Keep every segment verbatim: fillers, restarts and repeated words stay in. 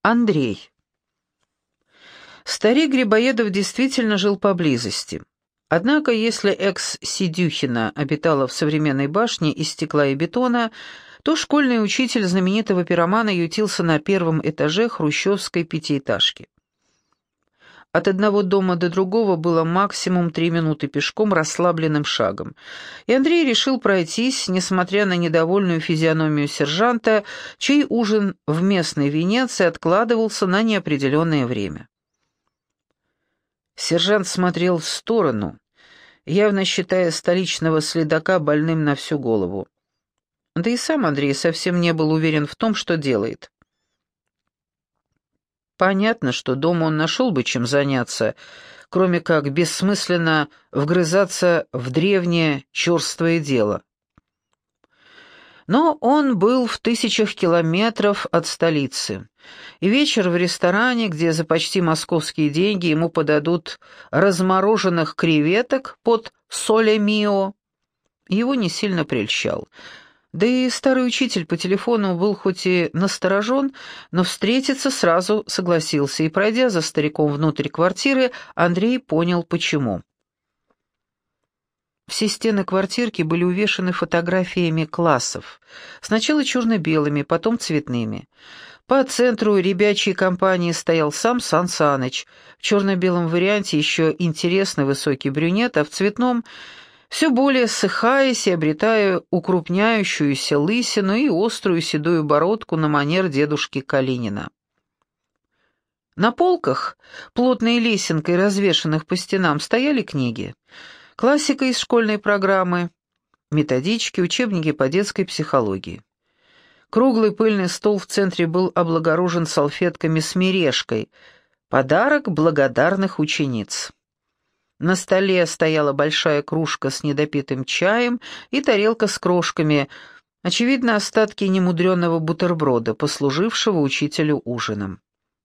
Андрей. Старик Грибоедов действительно жил поблизости. Однако, если экс-Сидюхина обитала в современной башне из стекла и бетона, то школьный учитель знаменитого пиромана ютился на первом этаже хрущевской пятиэтажки. От одного дома до другого было максимум три минуты пешком расслабленным шагом, и Андрей решил пройтись, несмотря на недовольную физиономию сержанта, чей ужин в местной Венеции откладывался на неопределенное время. Сержант смотрел в сторону, явно считая столичного следака больным на всю голову. Да и сам Андрей совсем не был уверен в том, что делает. Понятно, что дома он нашел бы чем заняться, кроме как бессмысленно вгрызаться в древнее черствое дело. Но он был в тысячах километров от столицы, и вечер в ресторане, где за почти московские деньги ему подадут размороженных креветок под соле мио, его не сильно прельщал. Да и старый учитель по телефону был хоть и насторожен, но встретиться сразу согласился, и, пройдя за стариком внутрь квартиры, Андрей понял, почему. Все стены квартирки были увешаны фотографиями классов, сначала черно-белыми, потом цветными. По центру ребячей компании стоял сам Сан Саныч, в черно-белом варианте еще интересный высокий брюнет, а в цветном — все более ссыхаясь и обретая укрупняющуюся лысину и острую седую бородку на манер дедушки Калинина. На полках, плотной лесенкой развешанных по стенам, стояли книги. Классика из школьной программы, методички, учебники по детской психологии. Круглый пыльный стол в центре был облагорожен салфетками с мережкой, подарок благодарных учениц. На столе стояла большая кружка с недопитым чаем и тарелка с крошками, очевидно, остатки немудренного бутерброда, послужившего учителю ужином.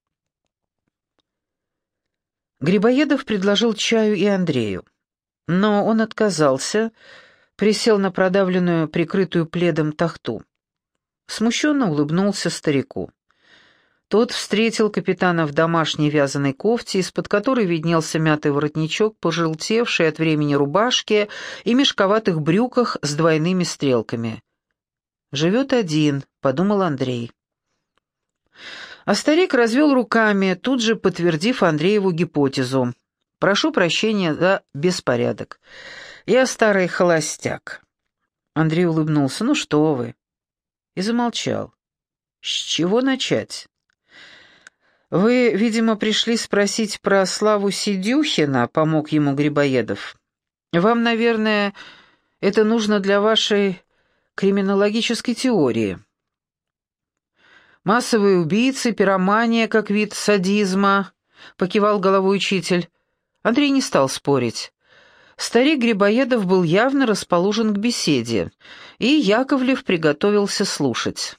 Грибоедов предложил чаю и Андрею, но он отказался, присел на продавленную, прикрытую пледом тахту. Смущенно улыбнулся старику. Тот встретил капитана в домашней вязаной кофте, из-под которой виднелся мятый воротничок, пожелтевший от времени рубашки и мешковатых брюках с двойными стрелками. «Живет один», — подумал Андрей. А старик развел руками, тут же подтвердив Андрееву гипотезу. «Прошу прощения за беспорядок. Я старый холостяк». Андрей улыбнулся. «Ну что вы?» И замолчал. «С чего начать?» «Вы, видимо, пришли спросить про Славу Сидюхина», — помог ему Грибоедов. «Вам, наверное, это нужно для вашей криминологической теории». «Массовые убийцы, пиромания как вид садизма», — покивал головой учитель. Андрей не стал спорить. Старик Грибоедов был явно расположен к беседе, и Яковлев приготовился слушать.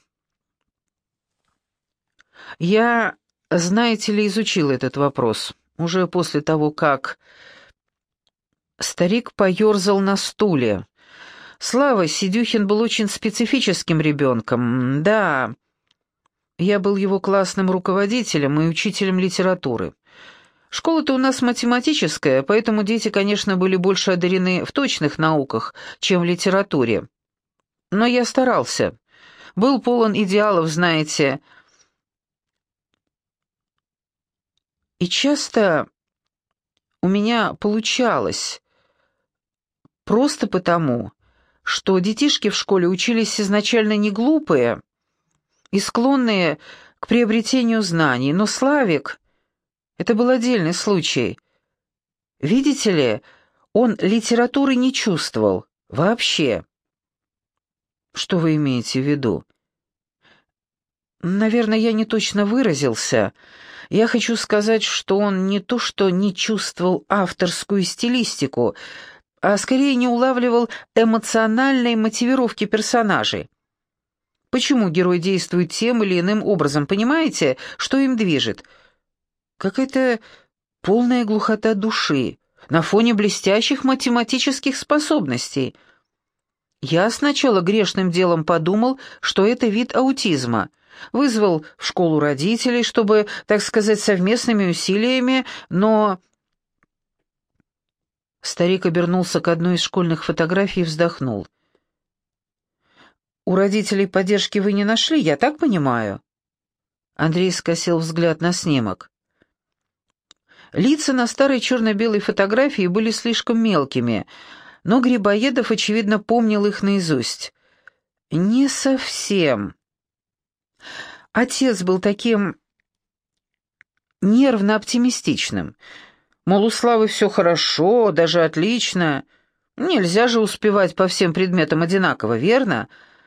«Я, знаете ли, изучил этот вопрос, уже после того, как...» Старик поерзал на стуле. «Слава Сидюхин был очень специфическим ребенком, да. Я был его классным руководителем и учителем литературы. Школа-то у нас математическая, поэтому дети, конечно, были больше одарены в точных науках, чем в литературе. Но я старался. Был полон идеалов, знаете. И часто у меня получалось, просто потому, что детишки в школе учились изначально не глупые и склонные к приобретению знаний, но Славик — это был отдельный случай. Видите ли, он литературы не чувствовал вообще». «Что вы имеете в виду?» «Наверное, я не точно выразился. Я хочу сказать, что он не то что не чувствовал авторскую стилистику, а скорее не улавливал эмоциональной мотивировки персонажей. Почему герой действует тем или иным образом, понимаете, что им движет? Какая-то полная глухота души на фоне блестящих математических способностей. Я сначала грешным делом подумал, что это вид аутизма, Вызвал в школу родителей, чтобы, так сказать, совместными усилиями, но...» Старик обернулся к одной из школьных фотографий и вздохнул. «У родителей поддержки вы не нашли, я так понимаю?» Андрей скосил взгляд на снимок. Лица на старой черно-белой фотографии были слишком мелкими, но Грибоедов, очевидно, помнил их наизусть. «Не совсем. Отец был таким нервно-оптимистичным. Мол, у Славы все хорошо, даже отлично. Нельзя же успевать по всем предметам одинаково, верно?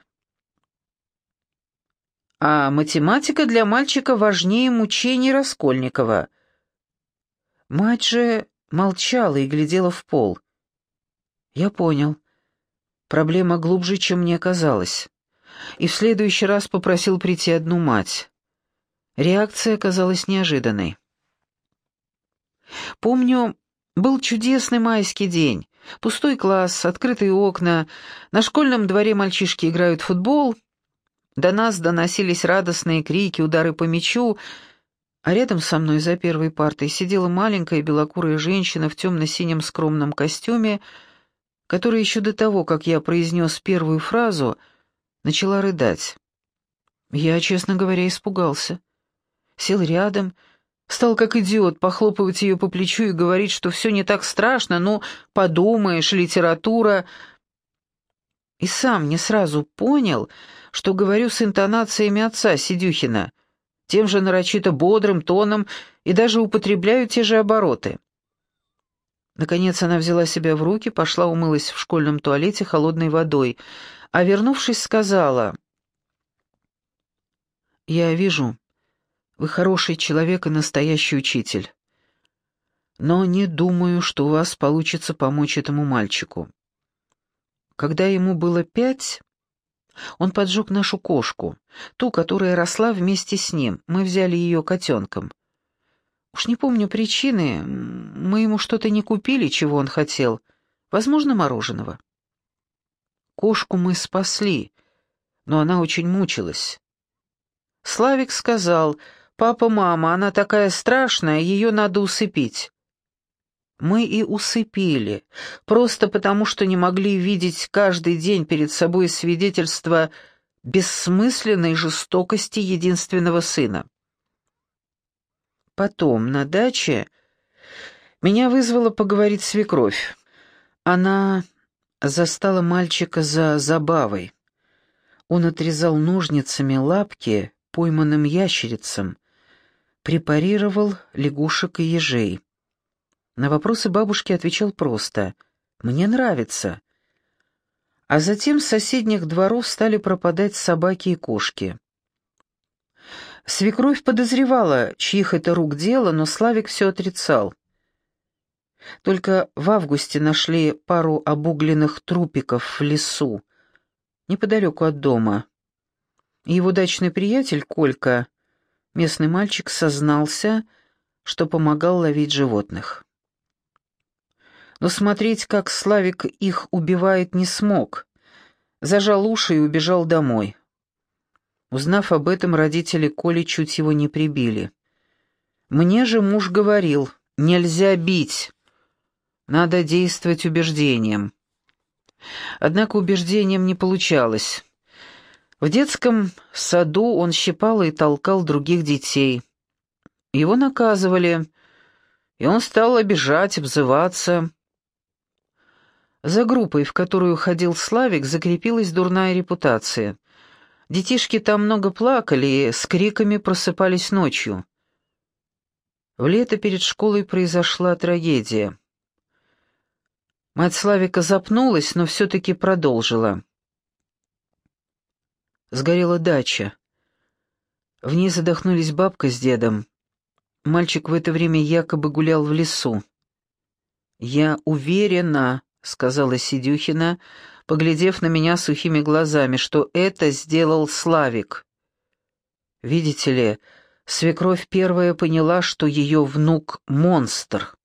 А математика для мальчика важнее мучений Раскольникова». Мать же молчала и глядела в пол. Я понял. Проблема глубже, чем мне казалось. И в следующий раз попросил прийти одну мать. Реакция оказалась неожиданной. Помню, был чудесный майский день. Пустой класс, открытые окна. На школьном дворе мальчишки играют в футбол. До нас доносились радостные крики, удары по мячу. А рядом со мной за первой партой сидела маленькая белокурая женщина в темно-синем скромном костюме, которая еще до того, как я произнес первую фразу, начала рыдать. Я, честно говоря, испугался. Сел рядом, стал как идиот похлопывать ее по плечу и говорить, что все не так страшно, ну, подумаешь, литература. И сам не сразу понял, что говорю с интонациями отца Сидюхина, тем же нарочито бодрым тоном и даже употребляю те же обороты. Наконец она взяла себя в руки, пошла умылась в школьном туалете холодной водой, а, вернувшись, сказала: «Я вижу, вы хороший человек и настоящий учитель, но не думаю, что у вас получится помочь этому мальчику. Когда ему было пять, он поджег нашу кошку, ту, которая росла вместе с ним. Мы взяли ее котенком. Уж не помню причины, мы ему что-то не купили, чего он хотел. Возможно, мороженого. Кошку мы спасли, но она очень мучилась. Славик сказал: «Папа, мама, она такая страшная, ее надо усыпить». Мы и усыпили, просто потому что не могли видеть каждый день перед собой свидетельство бессмысленной жестокости единственного сына. Потом, на даче, меня вызвала поговорить свекровь. Она застала мальчика за забавой. Он отрезал ножницами лапки пойманным ящерицам, препарировал лягушек и ежей. На вопросы бабушки отвечал просто: «Мне нравится». А затем с соседних дворов стали пропадать собаки и кошки. Свекровь подозревала, чьих это рук дело, но Славик все отрицал. Только в августе нашли пару обугленных трупиков в лесу, неподалеку от дома. И его дачный приятель Колька, местный мальчик, сознался, что помогал ловить животных. Но смотреть, как Славик их убивает, не смог. Зажал уши и убежал домой. Узнав об этом, родители Коли чуть его не прибили. Мне же муж говорил: «Нельзя бить, надо действовать убеждением». Однако убеждением не получалось. В детском саду он щипал и толкал других детей. Его наказывали, и он стал обижать, обзываться. За группой, в которую ходил Славик, закрепилась дурная репутация. Детишки там много плакали и с криками просыпались ночью. В лето перед школой произошла трагедия. Мать Славика запнулась, но все-таки продолжила. Сгорела дача. В ней задохнулись бабка с дедом. Мальчик в это время якобы гулял в лесу. «Я уверена», — сказала Сидюхина, поглядев на меня сухими глазами, что это сделал Славик. Видите ли, свекровь первая поняла, что ее внук — монстр.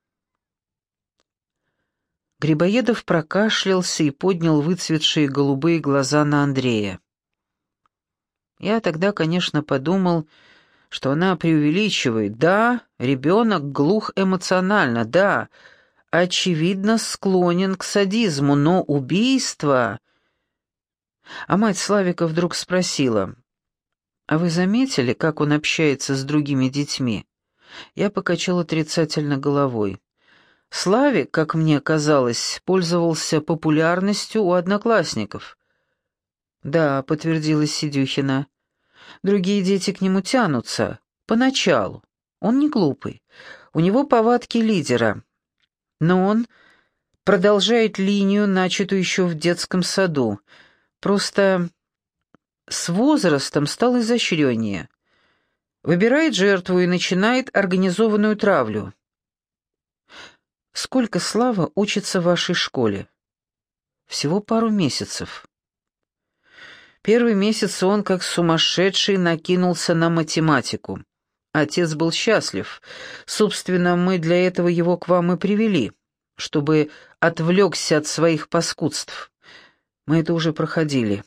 Грибоедов прокашлялся и поднял выцветшие голубые глаза на Андрея. Я тогда, конечно, подумал, что она преувеличивает. Да, ребенок глух эмоционально, да, очевидно склонен к садизму, но убийство... А мать Славика вдруг спросила: «А вы заметили, как он общается с другими детьми?» Я покачал отрицательно головой. Славик, как мне казалось, пользовался популярностью у одноклассников. «Да», — подтвердила Сидюхина, — «другие дети к нему тянутся. Поначалу. Он не глупый. У него повадки лидера. Но он продолжает линию, начатую еще в детском саду. Просто с возрастом стал изощреннее. Выбирает жертву и начинает организованную травлю». «Сколько Слава учится в вашей школе?» «Всего пару месяцев». Первый месяц он, как сумасшедший, накинулся на математику. Отец был счастлив. Собственно, мы для этого его к вам и привели, чтобы отвлекся от своих паскудств. Мы это уже проходили.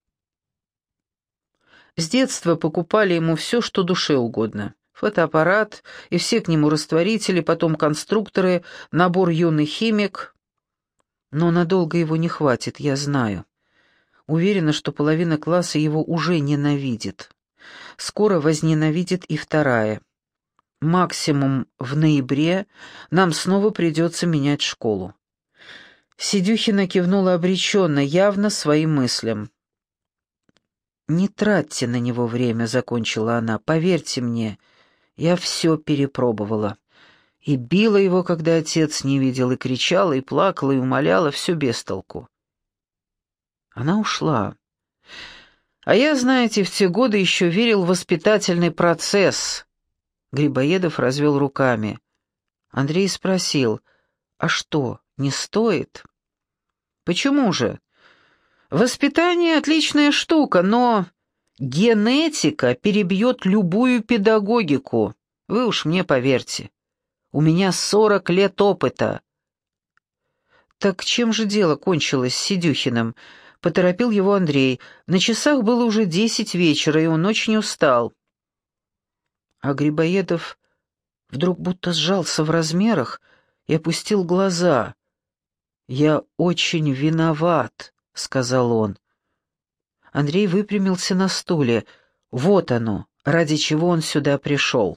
С детства покупали ему все, что душе угодно. Фотоаппарат и все к нему растворители, потом конструкторы, набор «Юный химик». Но надолго его не хватит, я знаю. Уверена, что половина класса его уже ненавидит. Скоро возненавидит и вторая. Максимум в ноябре нам снова придется менять школу. Сидюхина кивнула обреченно, явно своим мыслям. «Не тратьте на него время», — закончила она. «Поверьте мне, я все перепробовала. И била его, когда отец не видел, и кричала, и плакала, и умоляла, все без толку». Она ушла. А я, знаете, в те годы еще верил в воспитательный процесс. Грибоедов развел руками. Андрей спросил: «А что, не стоит?» «Почему же? Воспитание — отличная штука, но генетика перебьет любую педагогику. Вы уж мне поверьте. У меня сорок лет опыта». «Так чем же дело кончилось с Сидюхиным?» — поторопил его Андрей. На часах было уже десять вечера, и он очень устал. А Грибоедов вдруг будто сжался в размерах и опустил глаза. «Я очень виноват», — сказал он. Андрей выпрямился на стуле. Вот оно, ради чего он сюда пришел.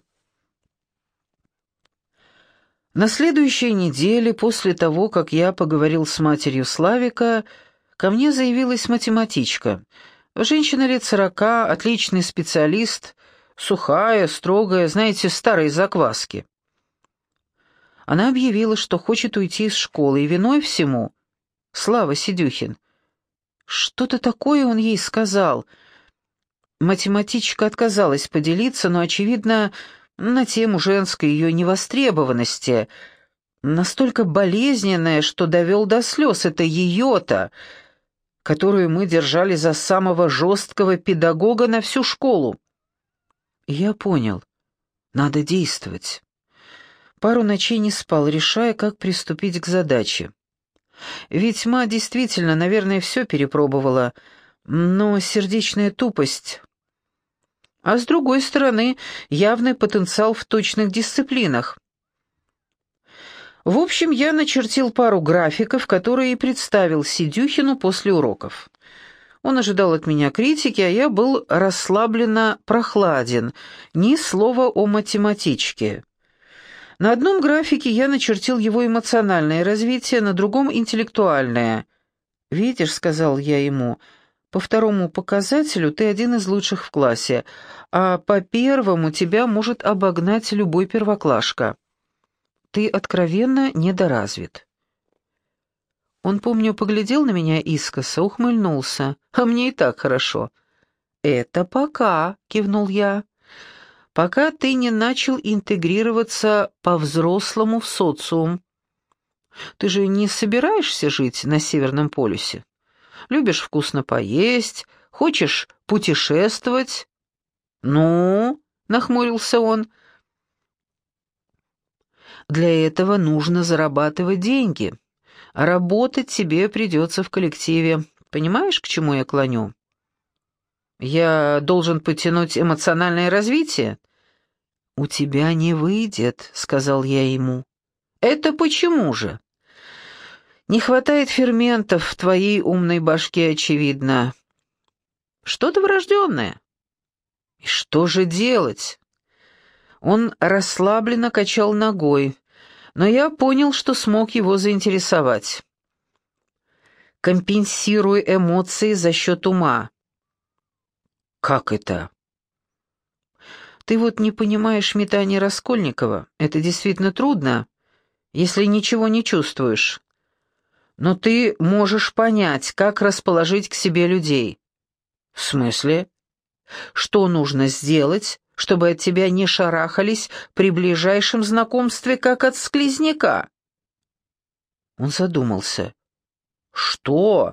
На следующей неделе, после того, как я поговорил с матерью Славика, ко мне заявилась математичка. Женщина лет сорока, отличный специалист, сухая, строгая, знаете, старой закваски. Она объявила, что хочет уйти из школы, и виной всему Слава Сидюхин. Что-то такое он ей сказал. Математичка отказалась поделиться, но, очевидно, на тему женской ее невостребованности, настолько болезненная, что довел до слез. Это ее-то, которую мы держали за самого жесткого педагога на всю школу. И я понял, надо действовать. Пару ночей не спал, решая, как приступить к задаче. Ведь мать действительно, наверное, все перепробовала, но сердечная тупость. А с другой стороны, явный потенциал в точных дисциплинах. В общем, я начертил пару графиков, которые и представил Сидюхину после уроков. Он ожидал от меня критики, а я был расслабленно прохладен, ни слова о математичке. На одном графике я начертил его эмоциональное развитие, на другом — интеллектуальное. «Видишь», — сказал я ему, — «по второму показателю ты один из лучших в классе, а по первому тебя может обогнать любой первоклашка. Ты откровенно недоразвит». Он, помню, поглядел на меня искоса, ухмыльнулся. «А мне и так хорошо». «Это пока», — кивнул я. «Пока ты не начал интегрироваться по-взрослому в социум. Ты же не собираешься жить на Северном полюсе? Любишь вкусно поесть, хочешь путешествовать?» «Ну?» — нахмурился он. «Для этого нужно зарабатывать деньги, а работать тебе придется в коллективе. Понимаешь, к чему я клоню?» Я должен потянуть эмоциональное развитие? «У тебя не выйдет», — сказал я ему. «Это почему же?» «Не хватает ферментов в твоей умной башке, очевидно. Что-то врожденное». «И что же делать?» Он расслабленно качал ногой, но я понял, что смог его заинтересовать. «Компенсируй эмоции за счет ума». «Как это?» «Ты вот не понимаешь метания Раскольникова. Это действительно трудно, если ничего не чувствуешь. Но ты можешь понять, как расположить к себе людей». «В смысле? Что нужно сделать, чтобы от тебя не шарахались при ближайшем знакомстве, как от склизняка?» Он задумался. «Что?»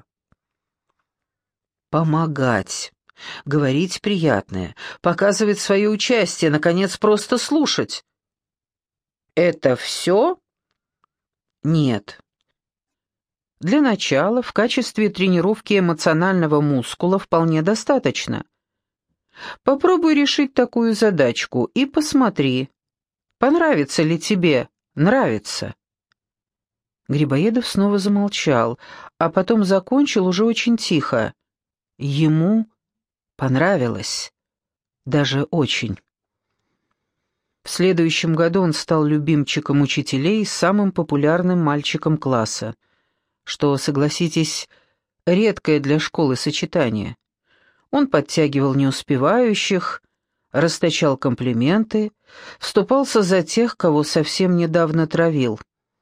«Помогать, говорить приятное, показывать свое участие, наконец, просто слушать». «Это все?» «Нет». Для начала в качестве тренировки эмоционального мускула вполне достаточно. Попробуй решить такую задачку и посмотри, понравится ли тебе нравится. Грибоедов снова замолчал, а потом закончил уже очень тихо. Ему понравилось, даже очень. В следующем году он стал любимчиком учителей и самым популярным мальчиком класса, что, согласитесь, редкое для школы сочетание. Он подтягивал неуспевающих, расточал комплименты, вступался за тех, кого совсем недавно травил.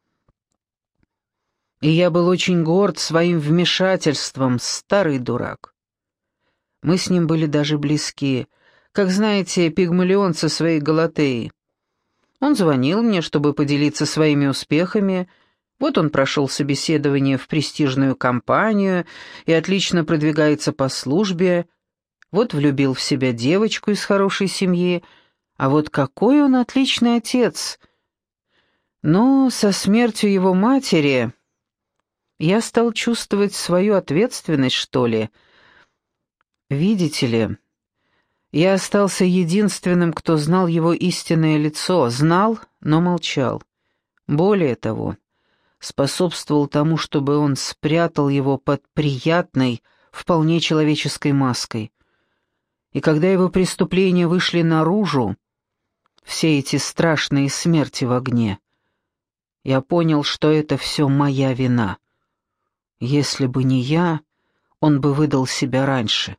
И я был очень горд своим вмешательством, старый дурак. Мы с ним были даже близки, как, знаете, Пигмалион со своей Галатеей. Он звонил мне, чтобы поделиться своими успехами. Вот он прошел собеседование в престижную компанию и отлично продвигается по службе. Вот влюбил в себя девочку из хорошей семьи, а вот какой он отличный отец. Но со смертью его матери я стал чувствовать свою ответственность, что ли. Видите ли, я остался единственным, кто знал его истинное лицо, знал, но молчал. Более того, способствовал тому, чтобы он спрятал его под приятной, вполне человеческой маской. И когда его преступления вышли наружу, все эти страшные смерти в огне, я понял, что это все моя вина. Если бы не я, он бы выдал себя раньше.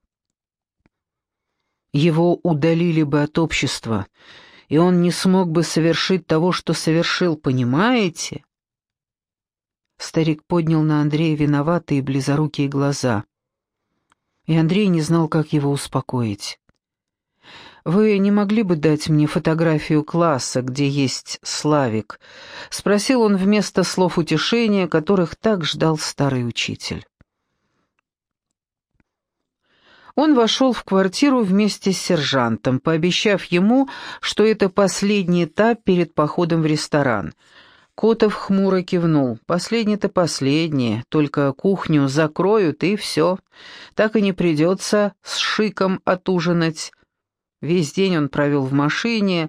Его удалили бы от общества, и он не смог бы совершить того, что совершил, понимаете? Старик поднял на Андрея виноватые близорукие глаза, и Андрей не знал, как его успокоить. «Вы не могли бы дать мне фотографию класса, где есть Славик?» — спросил он вместо слов утешения, которых так ждал старый учитель. Он вошел в квартиру вместе с сержантом, пообещав ему, что это последний этап перед походом в ресторан. Котов хмуро кивнул. «Последний-то последний, только кухню закроют, и все. Так и не придется с шиком отужинать». Весь день он провел в машине,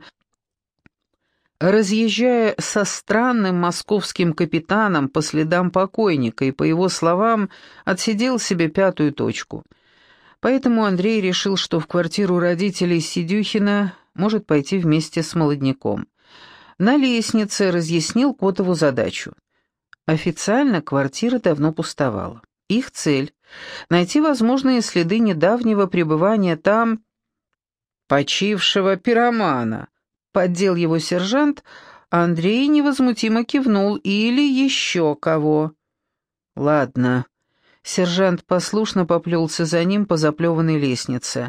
разъезжая со странным московским капитаном по следам покойника, и, по его словам, отсидел себе пятую точку. Поэтому Андрей решил, что в квартиру родителей Сидюхина может пойти вместе с молодняком. На лестнице разъяснил Котову задачу. Официально квартира давно пустовала. Их цель — найти возможные следы недавнего пребывания там почившего пиромана. Поддел его сержант, а Андрей невозмутимо кивнул. Или еще кого. Ладно. Сержант послушно поплелся за ним по заплеванной лестнице.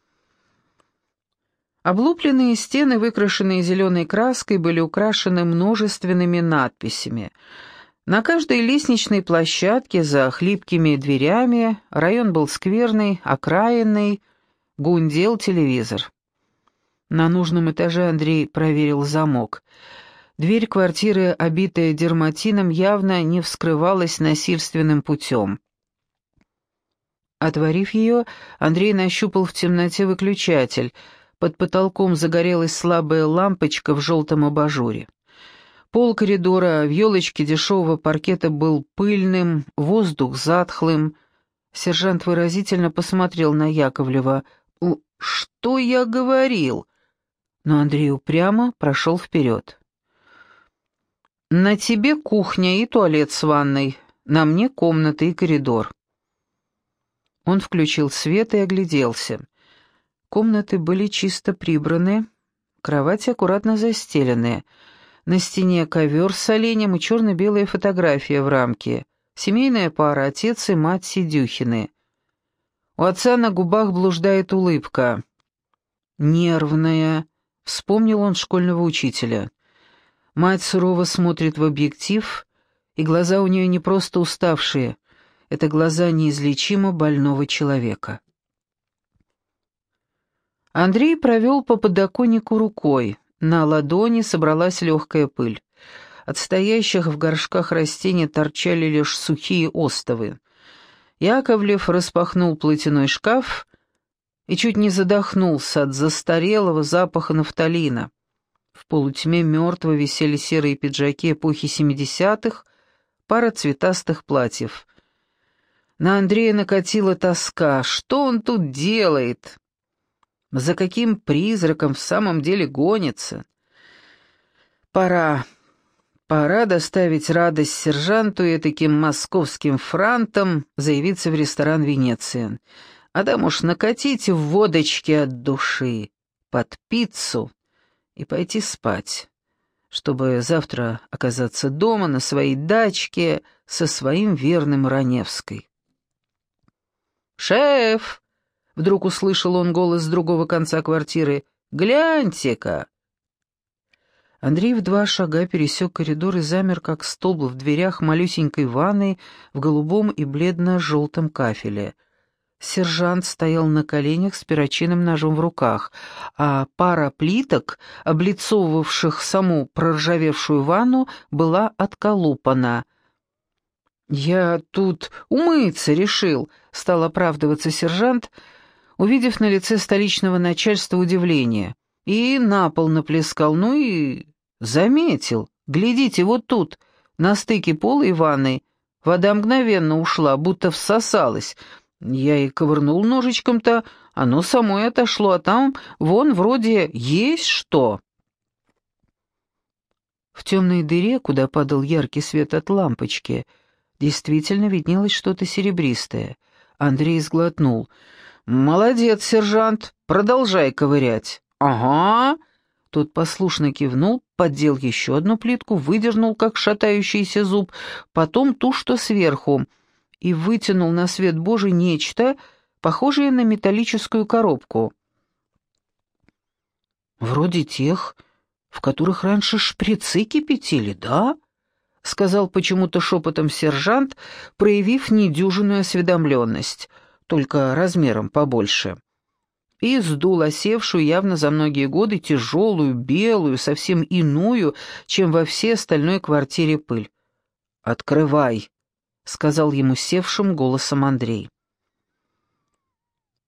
Облупленные стены, выкрашенные зеленой краской, были украшены множественными надписями. На каждой лестничной площадке за хлипкими дверями район был скверный, окраинный, гундел телевизор. На нужном этаже Андрей проверил замок. Дверь квартиры, обитая дерматином, явно не вскрывалась насильственным путем. Отворив ее, Андрей нащупал в темноте выключатель. Под потолком загорелась слабая лампочка в желтом абажуре. Пол коридора в елочке дешевого паркета был пыльным, воздух затхлым. Сержант выразительно посмотрел на Яковлева. «Что я говорил?» Но Андрей упрямо прошел вперед. «На тебе кухня и туалет с ванной, на мне комната и коридор». Он включил свет и огляделся. Комнаты были чисто прибраны, кровати аккуратно застелены. На стене ковер с оленем и черно-белая фотография в рамке. Семейная пара, отец и мать Сидюхины. У отца на губах блуждает улыбка. «Нервная», — вспомнил он школьного учителя. Мать сурово смотрит в объектив, и глаза у нее не просто уставшие. Это глаза неизлечимо больного человека. Андрей провел по подоконнику рукой. На ладони собралась легкая пыль. От стоящих в горшках растений торчали лишь сухие остовы. Яковлев распахнул платяной шкаф и чуть не задохнулся от застарелого запаха нафталина. В полутьме мертво висели серые пиджаки эпохи семидесятых, пара цветастых платьев. На Андрея накатила тоска. Что он тут делает? За каким призраком в самом деле гонится? Пора. Пора доставить радость сержанту и таким московским франтам заявиться в ресторан «Венеция». А там уж накатить в водочки от души, под пиццу и пойти спать, чтобы завтра оказаться дома на своей дачке со своим верным Раневской. «Шеф!» — вдруг услышал он голос с другого конца квартиры. «Гляньте-ка!» Андрей в два шага пересек коридор и замер, как столб в дверях малюсенькой ванной в голубом и бледно-желтом кафеле. Сержант стоял на коленях с перочинным ножом в руках, а пара плиток, облицовывавших саму проржавевшую ванну, была отколупана. «Я тут умыться решил», — стал оправдываться сержант, увидев на лице столичного начальства удивление. И на пол наплескал, ну и заметил. Глядите, вот тут, на стыке пола и ванной, вода мгновенно ушла, будто всосалась. Я и ковырнул ножичком-то, оно само и отошло, а там вон вроде есть что. В темной дыре, куда падал яркий свет от лампочки, действительно виднелось что-то серебристое. Андрей сглотнул. «Молодец, сержант, продолжай ковырять». «Ага». Тот послушно кивнул, поддел еще одну плитку, выдернул, как шатающийся зуб, потом ту, что сверху, и вытянул на свет Божий нечто, похожее на металлическую коробку. «Вроде тех, в которых раньше шприцы кипятили, да?» — сказал почему-то шепотом сержант, проявив недюжинную осведомленность, только размером побольше. И сдул осевшую явно за многие годы тяжелую, белую, совсем иную, чем во всей остальной квартире пыль. «Открывай», — сказал ему севшим голосом Андрей.